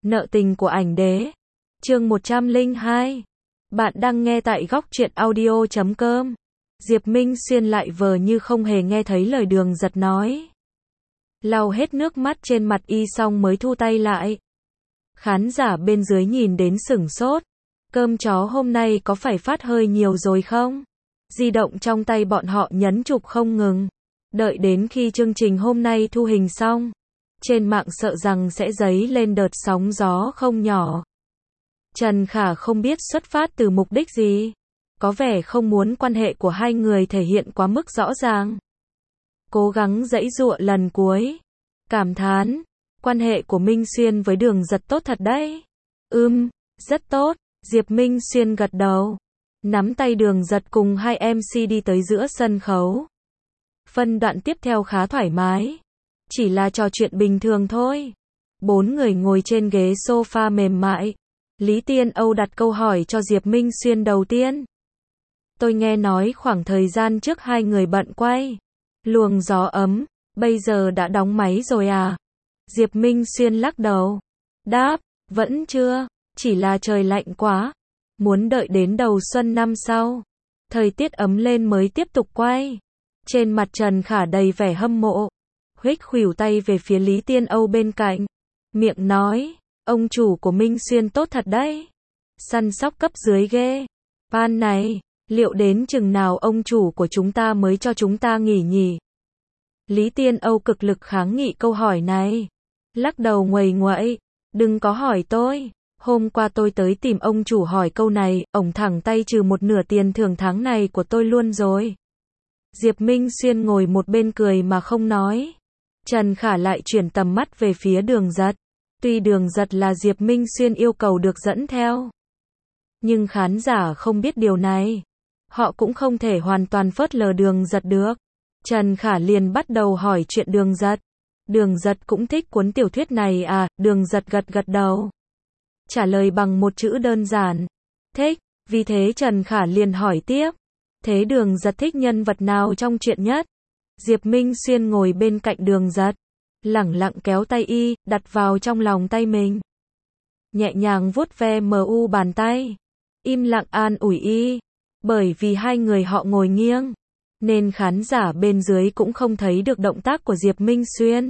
Nợ tình của ảnh đế. Chương 102. Bạn đang nghe tại góc truyện audio.com. Diệp Minh Xuyên lại vờ như không hề nghe thấy lời Đường Giật nói. Lau hết nước mắt trên mặt y xong mới thu tay lại. Khán giả bên dưới nhìn đến sửng sốt. Cơm chó hôm nay có phải phát hơi nhiều rồi không? Di động trong tay bọn họ nhấn chụp không ngừng. Đợi đến khi chương trình hôm nay thu hình xong, trên mạng sợ rằng sẽ dấy lên đợt sóng gió không nhỏ. Trần Khả không biết xuất phát từ mục đích gì. Có vẻ không muốn quan hệ của hai người thể hiện quá mức rõ ràng. Cố gắng giãy giụa lần cuối. Cảm thán, quan hệ của Minh Xuyên với Đường Giật tốt thật đấy. Rất tốt. Diệp Minh Xuyên gật đầu. Nắm tay Đường Giật cùng hai MC đi tới giữa sân khấu. Phân đoạn tiếp theo khá thoải mái. Chỉ là trò chuyện bình thường thôi. 4 người ngồi trên ghế sofa mềm mại. Lý Tiên Âu đặt câu hỏi cho Diệp Minh Xuyên đầu tiên. Tôi nghe nói khoảng thời gian trước hai người bận quay Luồng Gió Ấm, bây giờ đã đóng máy rồi à? Diệp Minh Xuyên lắc đầu. Đáp, vẫn chưa, chỉ là trời lạnh quá. Muốn đợi đến đầu xuân năm sau. Thời tiết ấm lên mới tiếp tục quay. Trên mặt Trần Khả đầy vẻ hâm mộ. Huých khuỷu tay về phía Lý Tiên Âu bên cạnh. Miệng nói, ông chủ của Minh Xuyên tốt thật đấy. Săn sóc cấp dưới ghê. Ban này, liệu đến chừng nào ông chủ của chúng ta mới cho chúng ta nghỉ nhỉ? Lý Tiên Âu cực lực kháng nghị câu hỏi này. Lắc đầu nguầy nguậy. Đừng có hỏi tôi. Hôm qua tôi tới tìm ông chủ hỏi câu này, ổng thẳng tay trừ một nửa tiền thưởng tháng này của tôi luôn rồi. Diệp Minh Xuyên ngồi một bên cười mà không nói. Trần Khả lại chuyển tầm mắt về phía Đường Giật. Tuy Đường Giật là Diệp Minh Xuyên yêu cầu được dẫn theo, nhưng khán giả không biết điều này. Họ cũng không thể hoàn toàn phớt lờ Đường Giật được. Trần Khả liền bắt đầu hỏi chuyện Đường Giật. Đường Giật cũng thích cuốn tiểu thuyết này à? Đường Giật gật gật đầu. Trả lời bằng một chữ đơn giản. Thích. Vì thế Trần Khả liền hỏi tiếp. Thế Đường Giật thích nhân vật nào trong truyện nhất? Diệp Minh Xuyên ngồi bên cạnh Đường Giật. Lẳng lặng kéo tay y, đặt vào trong lòng tay mình. Nhẹ nhàng vuốt ve mu bàn tay. Im lặng an ủi y. Bởi vì hai người họ ngồi nghiêng, nên khán giả bên dưới cũng không thấy được động tác của Diệp Minh Xuyên.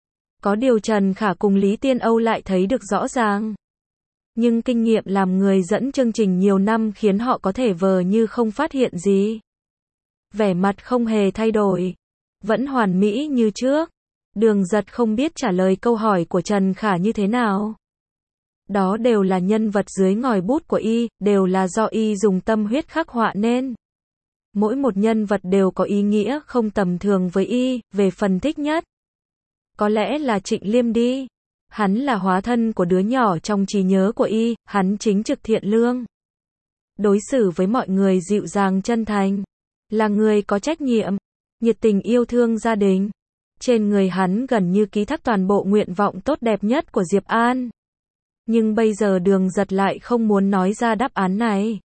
Có điều Trần Khả cùng Lý Tiên Âu lại thấy được rõ ràng. Nhưng kinh nghiệm làm người dẫn chương trình nhiều năm khiến họ có thể vờ như không phát hiện gì. Vẻ mặt không hề thay đổi. Vẫn hoàn mỹ như trước. Đường Giật không biết trả lời câu hỏi của Trần Khả như thế nào. Đó đều là nhân vật dưới ngòi bút của y, đều là do y dùng tâm huyết khắc họa nên. Mỗi một nhân vật đều có ý nghĩa không tầm thường với y. Về phần thích nhất, có lẽ là Trịnh Liêm đi. Hắn là hóa thân của đứa nhỏ trong trí nhớ của y, hắn chính trực thiện lương. Đối xử với mọi người dịu dàng chân thành. Là người có trách nhiệm, nhiệt tình yêu thương gia đình. Trên người hắn gần như ký thác toàn bộ nguyện vọng tốt đẹp nhất của Diệp An. Nhưng bây giờ Đường Giật lại không muốn nói ra đáp án này.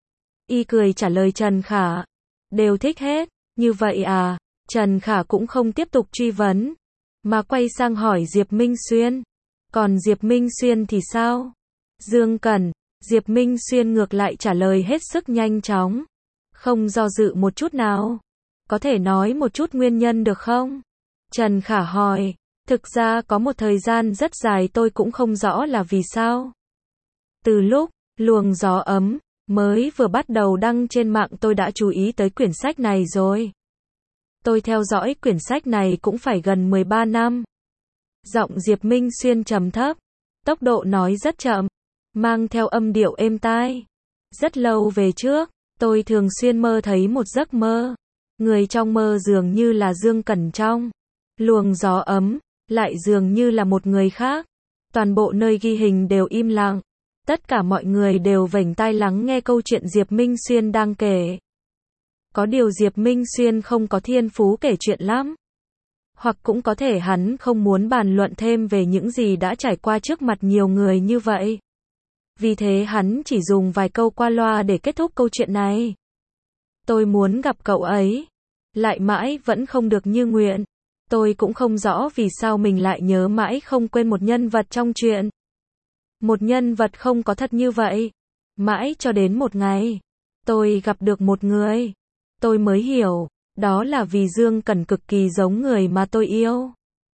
Y cười trả lời Trần Khả. Đều thích hết. Như vậy à? Trần Khả cũng không tiếp tục truy vấn, mà quay sang hỏi Diệp Minh Xuyên. Còn Diệp Minh Xuyên thì sao? Dương Cẩn. Diệp Minh Xuyên ngược lại trả lời hết sức nhanh chóng. Không do dự một chút nào. Có thể nói một chút nguyên nhân được không? Trần Khả hỏi. Thực ra có một thời gian rất dài tôi cũng không rõ là vì sao. Từ lúc Luồng Gió Ấm mới vừa bắt đầu đăng trên mạng tôi đã chú ý tới quyển sách này rồi. Tôi theo dõi quyển sách này cũng phải gần 13 năm. Giọng Diệp Minh Xuyên trầm thấp. Tốc độ nói rất chậm, mang theo âm điệu êm tai. Rất lâu về trước, tôi thường xuyên mơ thấy một giấc mơ. Người trong mơ dường như là Dương Cẩn trong Luồng Gió Ấm, lại dường như là một người khác. Toàn bộ nơi ghi hình đều im lặng. Tất cả mọi người đều vểnh tai lắng nghe câu chuyện Diệp Minh Xuyên đang kể. Có điều Diệp Minh Xuyên không có thiên phú kể chuyện lắm. Hoặc cũng có thể hắn không muốn bàn luận thêm về những gì đã trải qua trước mặt nhiều người như vậy. Vì thế hắn chỉ dùng vài câu qua loa để kết thúc câu chuyện này. Tôi muốn gặp cậu ấy. Lại mãi vẫn không được như nguyện. Tôi cũng không rõ vì sao mình lại nhớ mãi không quên một nhân vật trong truyện. Một nhân vật không có thật như vậy. Mãi cho đến một ngày, tôi gặp được một người. Tôi mới hiểu, đó là vì Dương Cẩn cực kỳ giống người mà tôi yêu.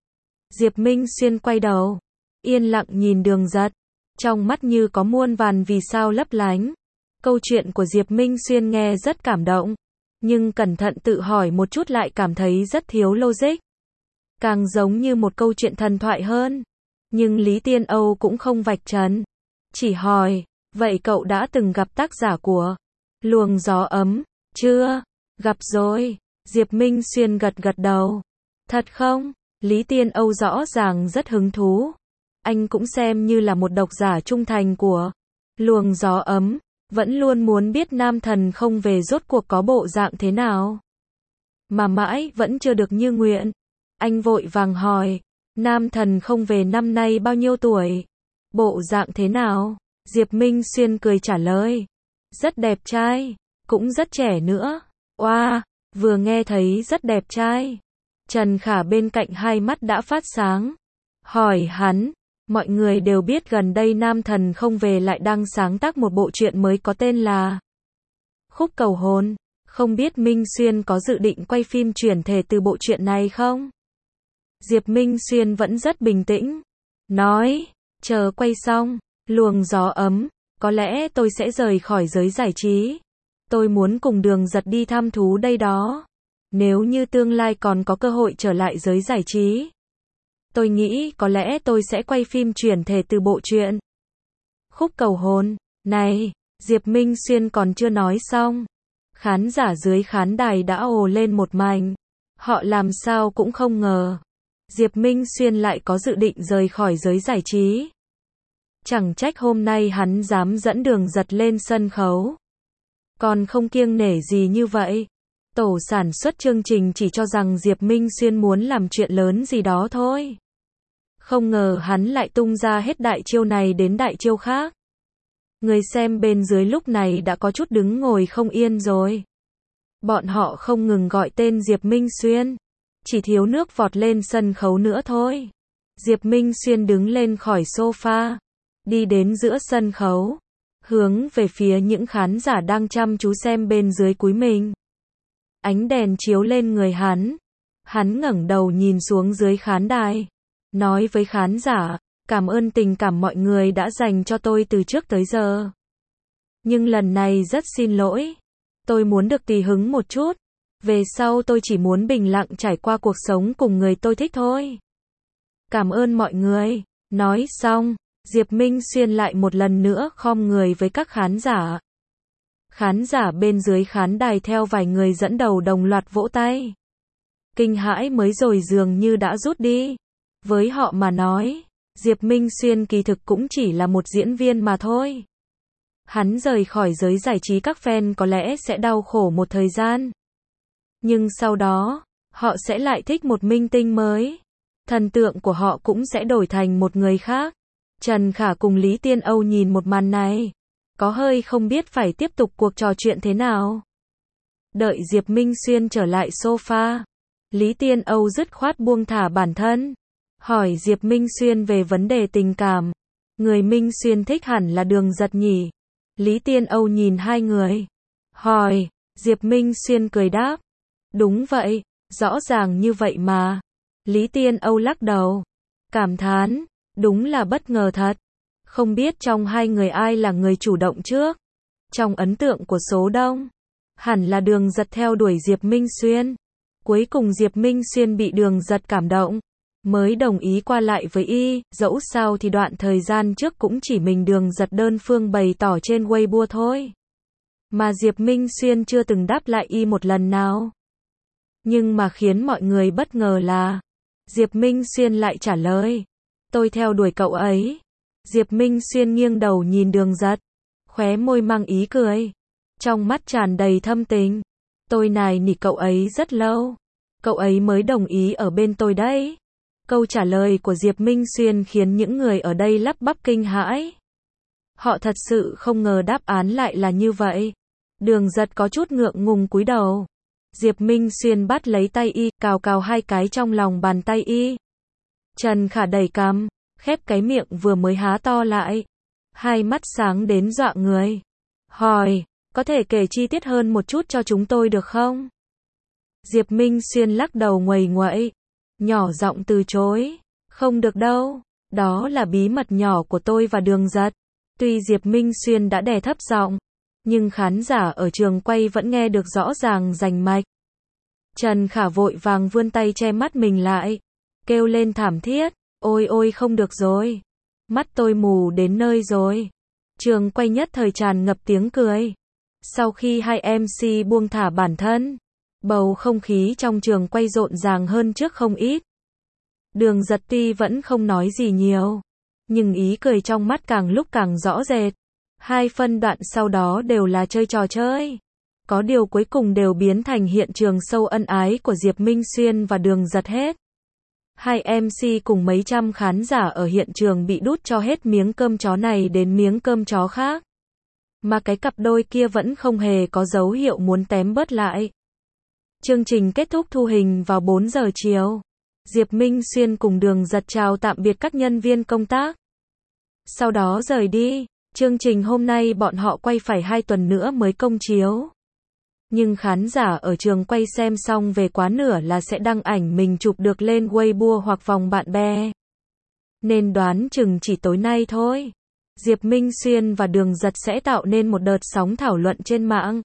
Diệp Minh Xuyên quay đầu, yên lặng nhìn Đường Giật, trong mắt như có muôn vàn vì sao lấp lánh. Câu chuyện của Diệp Minh Xuyên nghe rất cảm động, nhưng cẩn thận tự hỏi một chút lại cảm thấy rất thiếu logic. Càng giống như một câu chuyện thần thoại hơn. Nhưng Lý Tiên Âu cũng không vạch trần, chỉ hỏi, vậy cậu đã từng gặp tác giả của Luồng Gió Ấm, chưa? Gặp rồi. Diệp Minh Xuyên gật gật đầu. Thật không? Lý Tiên Âu rõ ràng rất hứng thú. Anh cũng xem như là một độc giả trung thành của Luồng Gió Ấm, vẫn luôn muốn biết Nam Thần Không Về rốt cuộc có bộ dạng thế nào. Mà mãi vẫn chưa được như nguyện. Anh vội vàng hỏi, Nam Thần Không Về năm nay bao nhiêu tuổi? Bộ dạng thế nào? Diệp Minh Xuyên cười trả lời, rất đẹp trai, cũng rất trẻ nữa. Oa, vừa nghe thấy rất đẹp trai. Trần Khả bên cạnh hai mắt đã phát sáng. Hỏi hắn, mọi người đều biết gần đây Nam Thần Không Về lại đang sáng tác một bộ truyện mới có tên là Khúc Cầu Hồn. Không biết Minh Xuyên có dự định quay phim chuyển thể từ bộ truyện này không? Diệp Minh Xuyên vẫn rất bình tĩnh. Nói, chờ quay xong, Luồng Gió Ấm, có lẽ tôi sẽ rời khỏi giới giải trí. Tôi muốn cùng Đường Giật đi thăm thú đây đó. Nếu như tương lai còn có cơ hội trở lại giới giải trí, tôi nghĩ có lẽ tôi sẽ quay phim chuyển thể từ bộ truyện Khúc Cầu Hồn này. Diệp Minh Xuyên còn chưa nói xong, khán giả dưới khán đài đã ồ lên một mảnh. Họ làm sao cũng không ngờ Diệp Minh Xuyên lại có dự định rời khỏi giới giải trí. Chẳng trách hôm nay hắn dám dẫn Đường Giật lên sân khấu, còn không kiêng nể gì như vậy. Tổ sản xuất chương trình chỉ cho rằng Diệp Minh Xuyên muốn làm chuyện lớn gì đó thôi. Không ngờ hắn lại tung ra hết đại chiêu này đến đại chiêu khác. Người xem bên dưới lúc này đã có chút đứng ngồi không yên rồi. Bọn họ không ngừng gọi tên Diệp Minh Xuyên, chỉ thiếu nước vọt lên sân khấu nữa thôi. Diệp Minh Xuyên đứng lên khỏi sofa, đi đến giữa sân khấu, hướng về phía những khán giả đang chăm chú xem bên dưới cúi mình. Ánh đèn chiếu lên người hắn ngẩng đầu nhìn xuống dưới khán đài, nói với khán giả, cảm ơn tình cảm mọi người đã dành cho tôi từ trước tới giờ. Nhưng lần này rất xin lỗi, tôi muốn được tùy hứng một chút. Về sau tôi chỉ muốn bình lặng trải qua cuộc sống cùng người tôi thích thôi. Cảm ơn mọi người. Nói xong, Diệp Minh Xuyên lại một lần nữa khom người với các khán giả. Khán giả bên dưới khán đài theo vài người dẫn đầu đồng loạt vỗ tay. Kinh hãi mới rồi dường như đã rút đi. Với họ mà nói, Diệp Minh Xuyên kỳ thực cũng chỉ là một diễn viên mà thôi. Hắn rời khỏi giới giải trí, các fan có lẽ sẽ đau khổ một thời gian. Nhưng sau đó, họ sẽ lại thích một minh tinh mới. Thần tượng của họ cũng sẽ đổi thành một người khác. Trần Khả cùng Lý Tiên Âu nhìn một màn này, có hơi không biết phải tiếp tục cuộc trò chuyện thế nào. Đợi Diệp Minh Xuyên trở lại sofa, Lý Tiên Âu dứt khoát buông thả bản thân, hỏi Diệp Minh Xuyên về vấn đề tình cảm. Người Minh Xuyên thích hẳn là Đường Giật nhỉ? Lý Tiên Âu nhìn hai người, hỏi. Diệp Minh Xuyên cười đáp, đúng vậy, rõ ràng như vậy mà. Lý Tiên Âu lắc đầu, cảm thán, đúng là bất ngờ thật. Không biết trong hai người ai là người chủ động trước. Trong ấn tượng của số đông, hẳn là Đường Giật theo đuổi Diệp Minh Xuyên. Cuối cùng Diệp Minh Xuyên bị Đường Giật cảm động, mới đồng ý qua lại với y. Dẫu sao thì đoạn thời gian trước cũng chỉ mình Đường Giật đơn phương bày tỏ trên Weibo thôi, mà Diệp Minh Xuyên chưa từng đáp lại y một lần nào. Nhưng mà khiến mọi người bất ngờ là Diệp Minh Xuyên lại trả lời, tôi theo đuổi cậu ấy. Diệp Minh Xuyên nghiêng đầu nhìn Đường Giật, khóe môi mang ý cười, trong mắt tràn đầy thâm tình. Tôi nài nỉ cậu ấy rất lâu, cậu ấy mới đồng ý ở bên tôi đấy. Câu trả lời của Diệp Minh Xuyên khiến những người ở đây lắp bắp kinh hãi. Họ thật sự không ngờ đáp án lại là như vậy. Đường Giật có chút ngượng ngùng cúi đầu. Diệp Minh Xuyên bắt lấy tay y, cào cào hai cái trong lòng bàn tay y. Trần Khả đẩy cằm, khép cái miệng vừa mới há to lại. hai mắt sáng đến dọa người. Hỏi, có thể kể chi tiết hơn một chút cho chúng tôi được không? Diệp Minh Xuyên lắc đầu nguầy nguậy, nhỏ giọng từ chối. Không được đâu, đó là bí mật nhỏ của tôi và Đường Giật. Tuy Diệp Minh Xuyên đã đè thấp giọng, nhưng khán giả ở trường quay vẫn nghe được rõ ràng rành mạch. Trần Khả vội vàng vươn tay che mắt mình lại, kêu lên thảm thiết, ôi ôi không được rồi, mắt tôi mù đến nơi rồi. Trường quay nhất thời tràn ngập tiếng cười. Sau khi hai MC buông thả bản thân, bầu không khí trong trường quay rộn ràng hơn trước không ít. Đường Giật tuy vẫn không nói gì nhiều, nhưng ý cười trong mắt càng lúc càng rõ rệt. Hai phân đoạn sau đó đều là chơi trò chơi. Có điều cuối cùng đều biến thành hiện trường sâu ân ái của Diệp Minh Xuyên và Đường Giật hết. Hai MC cùng mấy trăm khán giả ở hiện trường bị đút cho hết miếng cơm chó này đến miếng cơm chó khác. Mà cái cặp đôi kia vẫn không hề có dấu hiệu muốn tém bớt lại. Chương trình kết thúc thu hình vào 4 giờ chiều. Diệp Minh Xuyên cùng Đường Giật chào tạm biệt các nhân viên công tác. Sau đó rời đi. Chương trình hôm nay bọn họ quay phải 2 tuần nữa mới công chiếu. Nhưng khán giả ở trường quay xem xong về quá nửa là sẽ đăng ảnh mình chụp được lên Weibo hoặc vòng bạn bè. Nên đoán chừng chỉ tối nay thôi, Diệp Minh Xuyên và Đường Giật sẽ tạo nên một đợt sóng thảo luận trên mạng.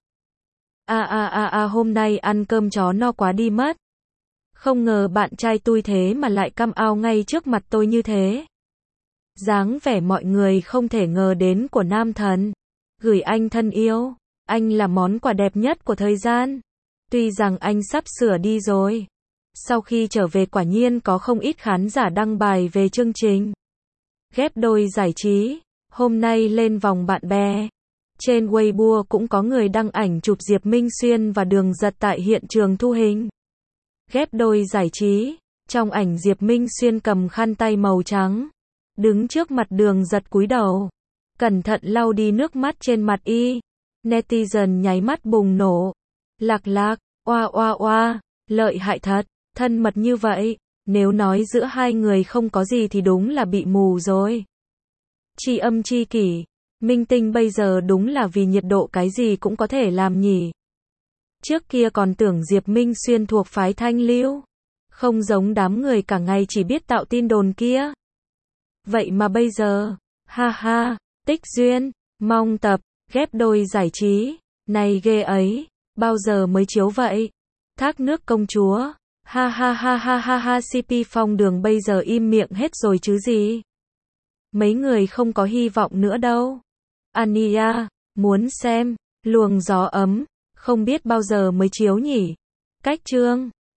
Hôm nay ăn cơm chó no quá đi mất. Không ngờ bạn trai tôi thế mà lại căm ao ngay trước mặt tôi như thế. Dáng vẻ mọi người không thể ngờ đến của nam thần. Gửi anh thân yêu, anh là món quà đẹp nhất của thời gian. Tuy rằng anh sắp sửa đi rồi. Sau khi trở về quả nhiên có không ít khán giả đăng bài về chương trình ghép đôi giải trí, hôm nay lên vòng bạn bè. Trên Weibo cũng có người đăng ảnh chụp Diệp Minh Xuyên và Đường Giật tại hiện trường thu hình ghép đôi giải trí. Trong ảnh Diệp Minh Xuyên cầm khăn tay màu trắng, đứng trước mặt Đường Giật cúi đầu, cẩn thận lau đi nước mắt trên mặt y. Netizen nháy mắt bùng nổ. Lạc, oa, lợi hại thật, thân mật như vậy, nếu nói giữa hai người không có gì thì đúng là bị mù rồi. Tri âm tri kỷ, minh tinh bây giờ đúng là vì nhiệt độ cái gì cũng có thể làm nhỉ. Trước kia còn tưởng Diệp Minh Xuyên thuộc phái thanh lưu, không giống đám người cả ngày chỉ biết tạo tin đồn kia. Vậy mà bây giờ, ha, tích duyên, mong tập ghép đôi giải trí, này ghê ấy, bao giờ mới chiếu vậy? Thác nước công chúa, ha, CP Phong Đường bây giờ im miệng hết rồi chứ gì? Mấy người không có hy vọng nữa đâu. Ania, muốn xem, luồng gió ấm, không biết bao giờ mới chiếu nhỉ? Cách chương